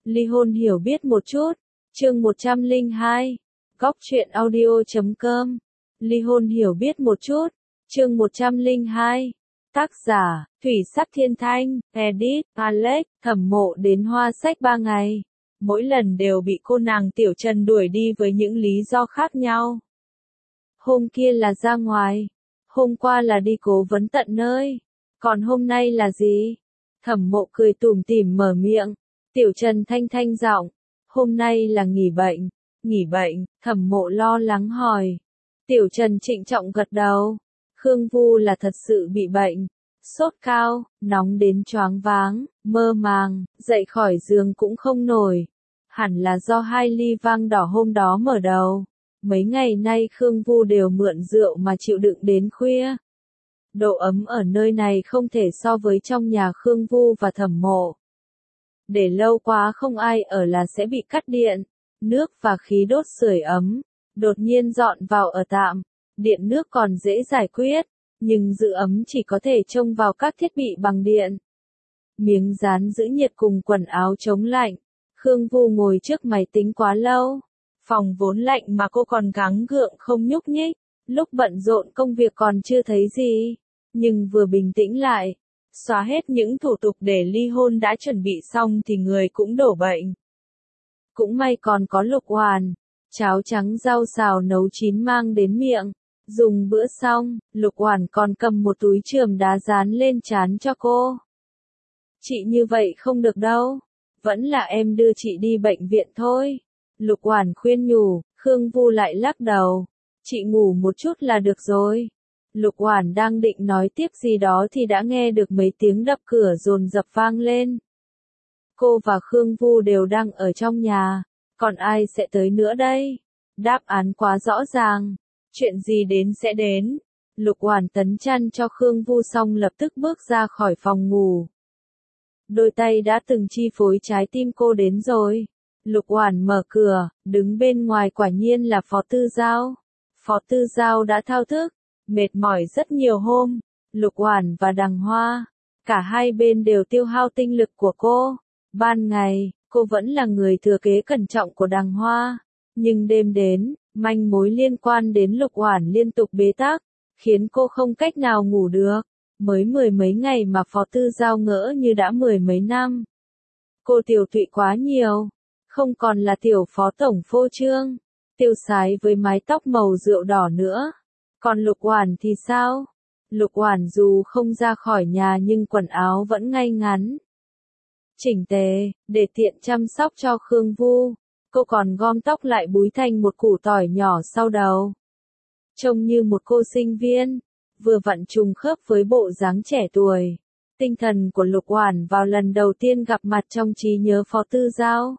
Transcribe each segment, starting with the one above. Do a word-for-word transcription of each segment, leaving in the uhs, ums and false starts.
Ly hôn hiểu biết một chút. Chương một trăm lẻ hai. Góc truyện audio chấm com. Ly hôn hiểu biết một chút. Chương một trăm lẻ hai. Tác giả, Thủy Sắc Thiên Thanh, edit, Alex, Thẩm Mộ đến Hoa Sách ba ngày. Mỗi lần đều bị cô nàng Tiểu Trần đuổi đi với những lý do khác nhau. Hôm kia là ra ngoài. Hôm qua là đi cố vấn tận nơi. Còn hôm nay là gì? Thẩm Mộ cười tủm tỉm mở miệng. Tiểu Trần thanh thanh giọng. Hôm nay là nghỉ bệnh. Nghỉ bệnh, Thẩm Mộ lo lắng hỏi. Tiểu Trần trịnh trọng gật đầu. Khương Vu là thật sự bị bệnh. Sốt cao, nóng đến choáng váng, mơ màng, dậy khỏi giường cũng không nổi. Hẳn là do hai ly vang đỏ hôm đó mở đầu. Mấy ngày nay Khương Vu đều mượn rượu mà chịu đựng đến khuya. Độ ấm ở nơi này không thể so với trong nhà Khương Vu và Thẩm Mộ. Để lâu quá không ai ở là sẽ bị cắt điện, nước và khí đốt sưởi ấm. Đột nhiên dọn vào ở tạm, điện nước còn dễ giải quyết, nhưng giữ ấm chỉ có thể trông vào các thiết bị bằng điện. Miếng dán giữ nhiệt cùng quần áo chống lạnh. Khương Vu ngồi trước máy tính quá lâu. Phòng vốn lạnh mà cô còn gắng gượng không nhúc nhích. Lúc bận rộn công việc còn chưa thấy gì. Nhưng vừa bình tĩnh lại, xóa hết những thủ tục để ly hôn đã chuẩn bị xong thì người cũng đổ bệnh. Cũng may còn có Lục Hoàn. Cháo trắng rau xào nấu chín mang đến miệng. Dùng bữa xong, Lục Hoàn còn cầm một túi chườm đá dán lên trán cho cô. Chị như vậy không được đâu. Vẫn là em đưa chị đi bệnh viện thôi. Lục Hoàn khuyên nhủ, Khương Vu lại lắc đầu. Chị ngủ một chút là được rồi. Lục Hoàn đang định nói tiếp gì đó thì đã nghe được mấy tiếng đập cửa dồn dập vang lên. Cô và Khương Vu đều đang ở trong nhà. Còn ai sẽ tới nữa đây? Đáp án quá rõ ràng. Chuyện gì đến sẽ đến. Lục Hoàn tấn chăn cho Khương Vu xong lập tức bước ra khỏi phòng ngủ. Đôi tay đã từng chi phối trái tim cô đến rồi. Lục Hoàn mở cửa, đứng bên ngoài quả nhiên là Phó Tư Giao. Phó Tư Giao đã thao thức, mệt mỏi rất nhiều hôm. Lục Hoàn và Đằng Hoa, cả hai bên đều tiêu hao tinh lực của cô. Ban ngày, cô vẫn là người thừa kế cẩn trọng của Đằng Hoa. Nhưng đêm đến, manh mối liên quan đến Lục Hoàn liên tục bế tắc, khiến cô không cách nào ngủ được. Mới mười mấy ngày mà Phó Tư Giao ngỡ như đã mười mấy năm. Cô tiểu tụy quá nhiều. Không còn là tiểu phó tổng phô trương, tiêu sái với mái tóc màu rượu đỏ nữa. Còn Lục Hoàn thì sao? Lục Hoàn dù không ra khỏi nhà nhưng quần áo vẫn ngay ngắn, chỉnh tề, để tiện chăm sóc cho Khương Vu. Cô còn gom tóc lại búi thành một củ tỏi nhỏ sau đầu. Trông như một cô sinh viên, vừa vặn trùng khớp với bộ dáng trẻ tuổi. Tinh thần của Lục Hoàn vào lần đầu tiên gặp mặt trong trí nhớ Phó Tư Giao.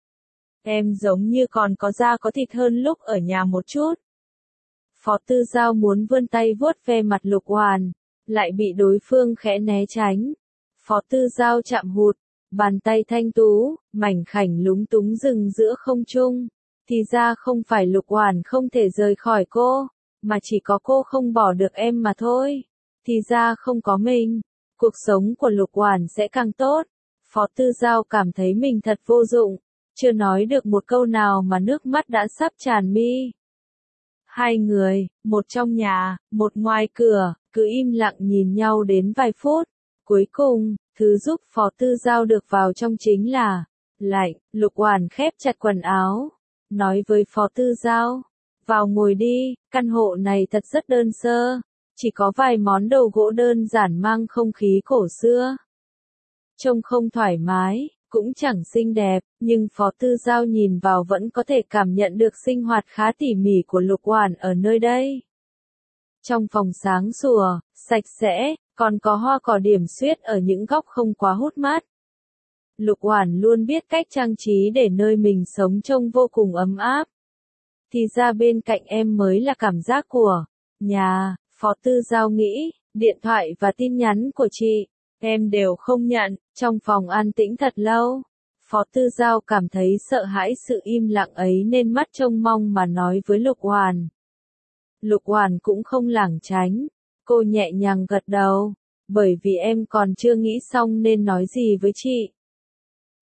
Em giống như còn có da có thịt hơn lúc ở nhà một chút. Phó Tư Giao muốn vươn tay vuốt ve mặt Lục Hoàn, lại bị đối phương khẽ né tránh. Phó Tư Giao chạm hụt, bàn tay thanh tú, mảnh khảnh lúng túng dừng giữa không trung. Thì ra không phải Lục Hoàn không thể rời khỏi cô, mà chỉ có cô không bỏ được em mà thôi. Thì ra không có mình, cuộc sống của Lục Hoàn sẽ càng tốt. Phó Tư Giao cảm thấy mình thật vô dụng. Chưa nói được một câu nào mà nước mắt đã sắp tràn mi. Hai người, một trong nhà, một ngoài cửa, cứ im lặng nhìn nhau đến vài phút. Cuối cùng, thứ giúp Phó Tư Giao được vào trong chính là lạnh. Lục Hoàn khép chặt quần áo, nói với Phó Tư Giao, vào ngồi đi, căn hộ này thật rất đơn sơ, chỉ có vài món đồ gỗ đơn giản mang không khí cổ xưa. Trông không thoải mái, cũng chẳng xinh đẹp, nhưng Phó Tư Giao nhìn vào vẫn có thể cảm nhận được sinh hoạt khá tỉ mỉ của Lục Hoàn ở nơi đây. Trong phòng sáng sủa, sạch sẽ, còn có hoa cỏ điểm xuyết ở những góc không quá hút mát. Lục Hoàn luôn biết cách trang trí để nơi mình sống trông vô cùng ấm áp. Thì ra bên cạnh em mới là cảm giác của nhà. Phó Tư Giao nghĩ, điện thoại và tin nhắn của chị, em đều không nhận. Trong phòng an tĩnh thật lâu, Phó Tư Giao cảm thấy sợ hãi sự im lặng ấy nên mắt trông mong mà nói với Lục Hoàn. Lục Hoàn cũng không lảng tránh, cô nhẹ nhàng gật đầu, bởi vì em còn chưa nghĩ xong nên nói gì với chị.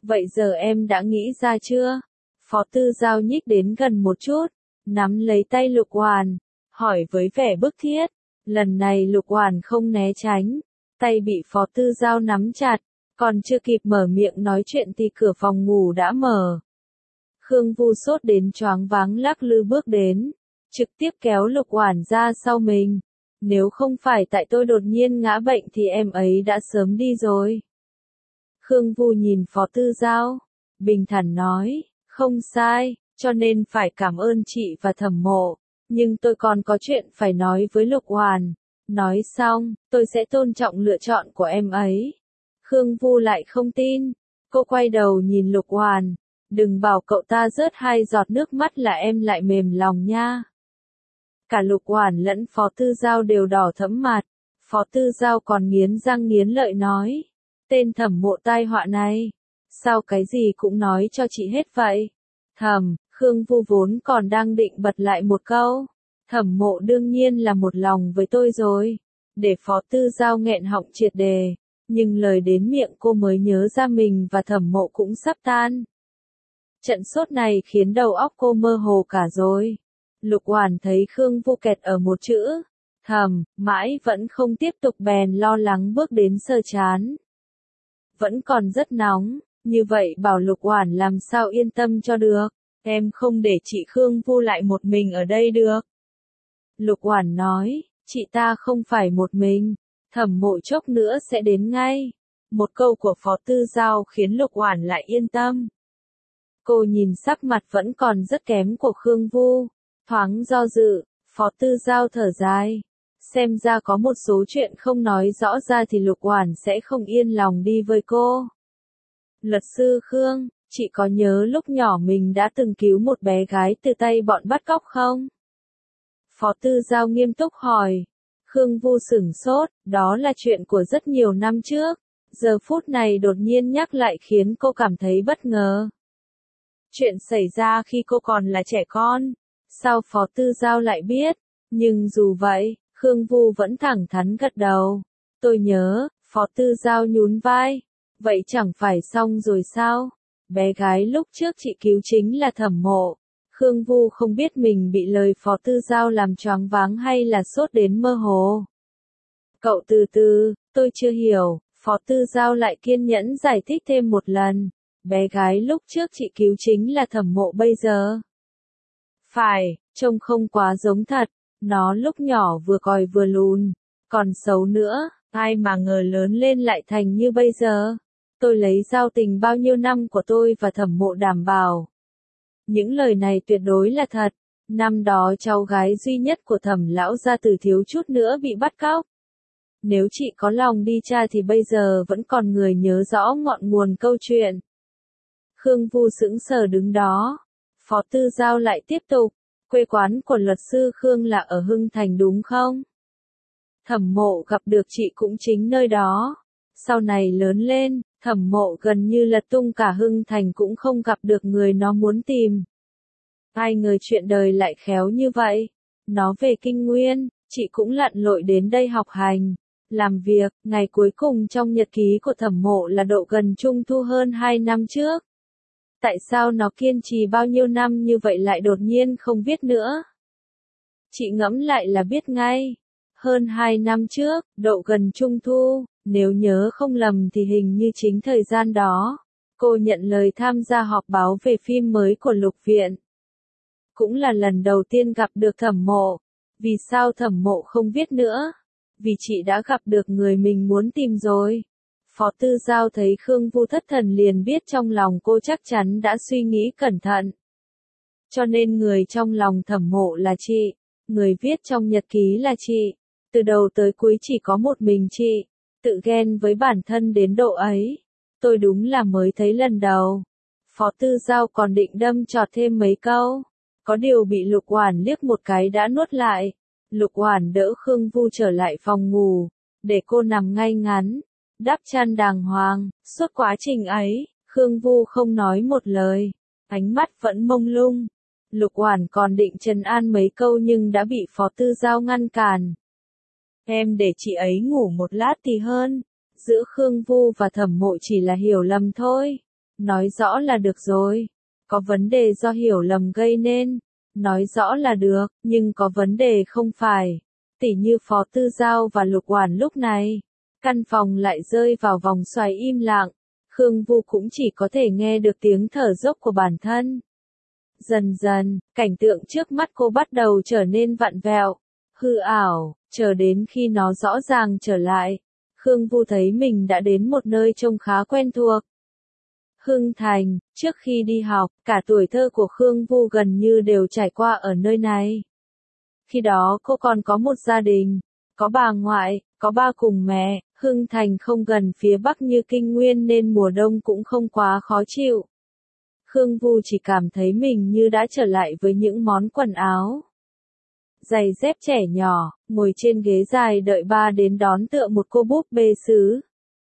Vậy giờ em đã nghĩ ra chưa? Phó Tư Giao nhích đến gần một chút, nắm lấy tay Lục Hoàn, hỏi với vẻ bức thiết. Lần này Lục Hoàn không né tránh, tay bị Phó Tư Giao nắm chặt, còn chưa kịp mở miệng nói chuyện thì cửa phòng ngủ đã mở. Khương Vu sốt đến choáng váng lắc lư bước đến, trực tiếp kéo Lục Hoàn ra sau mình. Nếu không phải tại tôi đột nhiên ngã bệnh thì em ấy đã sớm đi rồi. Khương Vu nhìn Phó Tư Giao, bình thản nói, không sai, cho nên phải cảm ơn chị và Thẩm Mộ, nhưng tôi còn có chuyện phải nói với Lục Hoàn. Nói xong, tôi sẽ tôn trọng lựa chọn của em ấy. Khương Vu lại không tin, cô quay đầu nhìn Lục Hoàn, đừng bảo cậu ta rớt hai giọt nước mắt là em lại mềm lòng nha. Cả Lục Hoàn lẫn Phó Tư Giao đều đỏ thẫm mặt, Phó Tư Giao còn nghiến răng nghiến lợi nói, tên Thẩm Mộ tai họa này, sao cái gì cũng nói cho chị hết vậy? Thẩm, Khương Vu vốn còn đang định bật lại một câu, Thẩm Mộ đương nhiên là một lòng với tôi rồi, để Phó Tư Giao nghẹn họng triệt đề, nhưng lời đến miệng cô mới nhớ ra mình và Thẩm Mộ cũng sắp tan. Trận sốt này khiến đầu óc cô mơ hồ cả rồi. Lục Hoàn thấy Khương Vu kẹt ở một chữ, thầm, mãi vẫn không tiếp tục bèn lo lắng bước đến sờ chán. Vẫn còn rất nóng, như vậy bảo Lục Hoàn làm sao yên tâm cho được, em không để chị Khương Vu lại một mình ở đây được. Lục Hoàn nói, chị ta không phải một mình, Thẩm Mộ chốc nữa sẽ đến ngay. Một câu của Phó Tư Giao khiến Lục Hoàn lại yên tâm. Cô nhìn sắc mặt vẫn còn rất kém của Khương Vu, thoáng do dự, Phó Tư Giao thở dài. Xem ra có một số chuyện không nói rõ ra thì Lục Hoàn sẽ không yên lòng đi với cô. Luật sư Khương, chị có nhớ lúc nhỏ mình đã từng cứu một bé gái từ tay bọn bắt cóc không? Phó Tư Giao nghiêm túc hỏi. Khương Vu sửng sốt, đó là chuyện của rất nhiều năm trước. Giờ phút này đột nhiên nhắc lại khiến cô cảm thấy bất ngờ. Chuyện xảy ra khi cô còn là trẻ con. Sao Phó Tư Giao lại biết? Nhưng dù vậy, Khương Vu vẫn thẳng thắn gật đầu. Tôi nhớ, Phó Tư Giao nhún vai. Vậy chẳng phải xong rồi sao? Bé gái lúc trước chị cứu chính là Thẩm Mộ. Khương Vu không biết mình bị lời Phó Tư Giao làm choáng váng hay là sốt đến mơ hồ. Cậu từ từ, tôi chưa hiểu. Phó Tư Giao lại kiên nhẫn giải thích thêm một lần. Bé gái lúc trước chị cứu chính là Thẩm Mộ bây giờ. Phải, trông không quá giống thật. Nó lúc nhỏ vừa còi vừa lùn, còn xấu nữa, ai mà ngờ lớn lên lại thành như bây giờ. Tôi lấy giao tình bao nhiêu năm của tôi và Thẩm Mộ đảm bảo. Những lời này tuyệt đối là thật. Năm đó cháu gái duy nhất của Thẩm lão gia tử thiếu chút nữa bị bắt cóc. Nếu chị có lòng đi tra thì bây giờ vẫn còn người nhớ rõ ngọn nguồn câu chuyện. Khương Vu sững sờ đứng đó. Phó Tư Giao lại tiếp tục. Quê quán của luật sư Khương là ở Hưng Thành đúng không? Thẩm Mộ gặp được chị cũng chính nơi đó. Sau này lớn lên, Thẩm Mộ gần như lật tung cả Hưng Thành cũng không gặp được người nó muốn tìm. Ai ngờ chuyện đời lại khéo như vậy. Nó về Kinh Nguyên, chị cũng lặn lội đến đây học hành, làm việc. Ngày cuối cùng trong nhật ký của Thẩm Mộ là độ gần trung thu hơn hai năm trước. Tại sao nó kiên trì bao nhiêu năm như vậy lại đột nhiên không viết nữa? Chị ngẫm lại là biết ngay. Hơn hai năm trước, độ gần trung thu, nếu nhớ không lầm thì hình như chính thời gian đó, cô nhận lời tham gia họp báo về phim mới của Lục Viện. Cũng là lần đầu tiên gặp được Thẩm Mộ. Vì sao Thẩm Mộ không viết nữa? Vì chị đã gặp được người mình muốn tìm rồi. Phó Tư Giao thấy Khương Vu thất thần liền biết trong lòng cô chắc chắn đã suy nghĩ cẩn thận. Cho nên người trong lòng Thẩm Mộ là chị, người viết trong nhật ký là chị. Từ đầu tới cuối chỉ có một mình chị, tự ghen với bản thân đến độ ấy. Tôi đúng là mới thấy lần đầu. Phó Tư Giao còn định đâm chọt thêm mấy câu. Có điều bị Lục Hoàn liếc một cái đã nuốt lại. Lục Hoàn đỡ Khương Vu trở lại phòng ngủ, để cô nằm ngay ngắn, đắp chăn đàng hoàng. Suốt quá trình ấy, Khương Vu không nói một lời, ánh mắt vẫn mông lung. Lục Hoàn còn định trấn an mấy câu nhưng đã bị Phó Tư Giao ngăn cản. Em để chị ấy ngủ một lát thì hơn. Giữa Khương Vu và Thẩm Mộ chỉ là hiểu lầm thôi. Nói rõ là được rồi. Có vấn đề do hiểu lầm gây nên. Nói rõ là được, nhưng có vấn đề không phải. Tỉ như Phó Tư Giao và Lục Oản lúc này. Căn phòng lại rơi vào vòng xoáy im lặng. Khương Vu cũng chỉ có thể nghe được tiếng thở dốc của bản thân. Dần dần, cảnh tượng trước mắt cô bắt đầu trở nên vặn vẹo, hư ảo, chờ đến khi nó rõ ràng trở lại. Khương Vu thấy mình đã đến một nơi trông khá quen thuộc. Hưng Thành, trước khi đi học, cả tuổi thơ của Khương Vu gần như đều trải qua ở nơi này. Khi đó cô còn có một gia đình, có bà ngoại, có ba cùng mẹ. Hưng Thành không gần phía bắc như Kinh Nguyên nên mùa đông cũng không quá khó chịu. Khương Vu chỉ cảm thấy mình như đã trở lại với những món quần áo, giày dép trẻ nhỏ, ngồi trên ghế dài đợi ba đến đón tựa một cô búp bê sứ.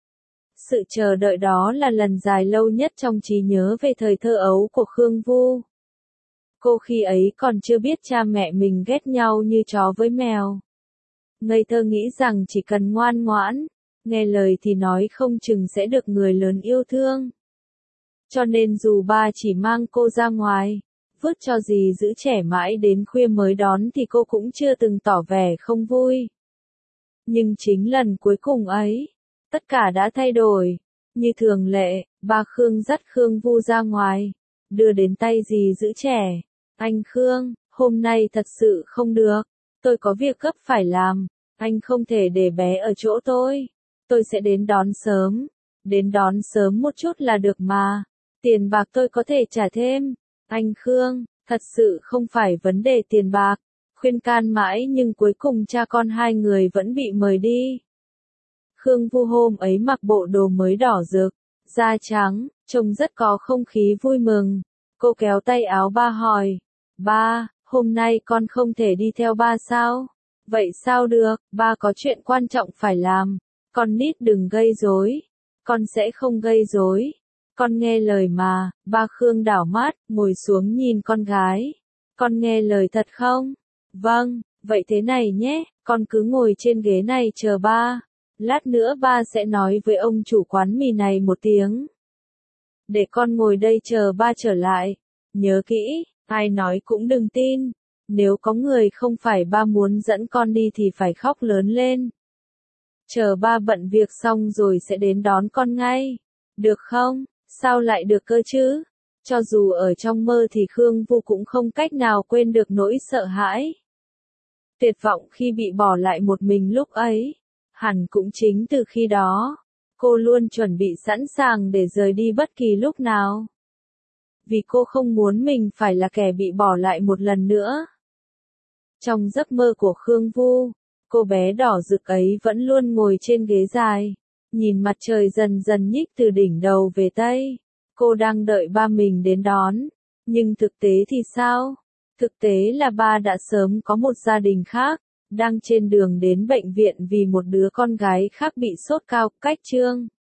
Sự chờ đợi đó là lần dài lâu nhất trong trí nhớ về thời thơ ấu của Khương Vu. Cô khi ấy còn chưa biết cha mẹ mình ghét nhau như chó với mèo. Ngây thơ nghĩ rằng chỉ cần ngoan ngoãn, nghe lời thì nói không chừng sẽ được người lớn yêu thương. Cho nên dù ba chỉ mang cô ra ngoài, vứt cho dì giữ trẻ mãi đến khuya mới đón thì cô cũng chưa từng tỏ vẻ không vui. Nhưng chính lần cuối cùng ấy, tất cả đã thay đổi. Như thường lệ, ba Khương dắt Khương Vu ra ngoài, đưa đến tay dì giữ trẻ. Anh Khương, hôm nay thật sự không được, tôi có việc gấp phải làm, anh không thể để bé ở chỗ tôi. Tôi sẽ đến đón sớm, đến đón sớm một chút là được mà. Tiền bạc tôi có thể trả thêm. Anh Khương, thật sự không phải vấn đề tiền bạc. Khuyên can mãi nhưng cuối cùng cha con hai người vẫn bị mời đi. Khương Vu hôm ấy mặc bộ đồ mới đỏ rực, da trắng, trông rất có không khí vui mừng. Cô kéo tay áo ba hỏi, ba, hôm nay con không thể đi theo ba sao? Vậy sao được, ba có chuyện quan trọng phải làm. Con nít đừng gây rối. Con sẽ không gây rối. Con nghe lời mà. Ba Khương đảo mắt, ngồi xuống nhìn con gái. Con nghe lời thật không? Vâng, vậy thế này nhé, con cứ ngồi trên ghế này chờ ba. Lát nữa ba sẽ nói với ông chủ quán mì này một tiếng. Để con ngồi đây chờ ba trở lại. Nhớ kỹ, ai nói cũng đừng tin. Nếu có người không phải ba muốn dẫn con đi thì phải khóc lớn lên. Chờ ba bận việc xong rồi sẽ đến đón con ngay. Được không? Sao lại được cơ chứ? Cho dù ở trong mơ thì Khương Vu cũng không cách nào quên được nỗi sợ hãi. Tuyệt vọng khi bị bỏ lại một mình lúc ấy. Hẳn cũng chính từ khi đó, cô luôn chuẩn bị sẵn sàng để rời đi bất kỳ lúc nào. Vì cô không muốn mình phải là kẻ bị bỏ lại một lần nữa. Trong giấc mơ của Khương Vu, cô bé đỏ rực ấy vẫn luôn ngồi trên ghế dài, nhìn mặt trời dần dần nhích từ đỉnh đầu về tây. Cô đang đợi ba mình đến đón, nhưng thực tế thì sao? Thực tế là ba đã sớm có một gia đình khác, đang trên đường đến bệnh viện vì một đứa con gái khác bị sốt cao, cách chương.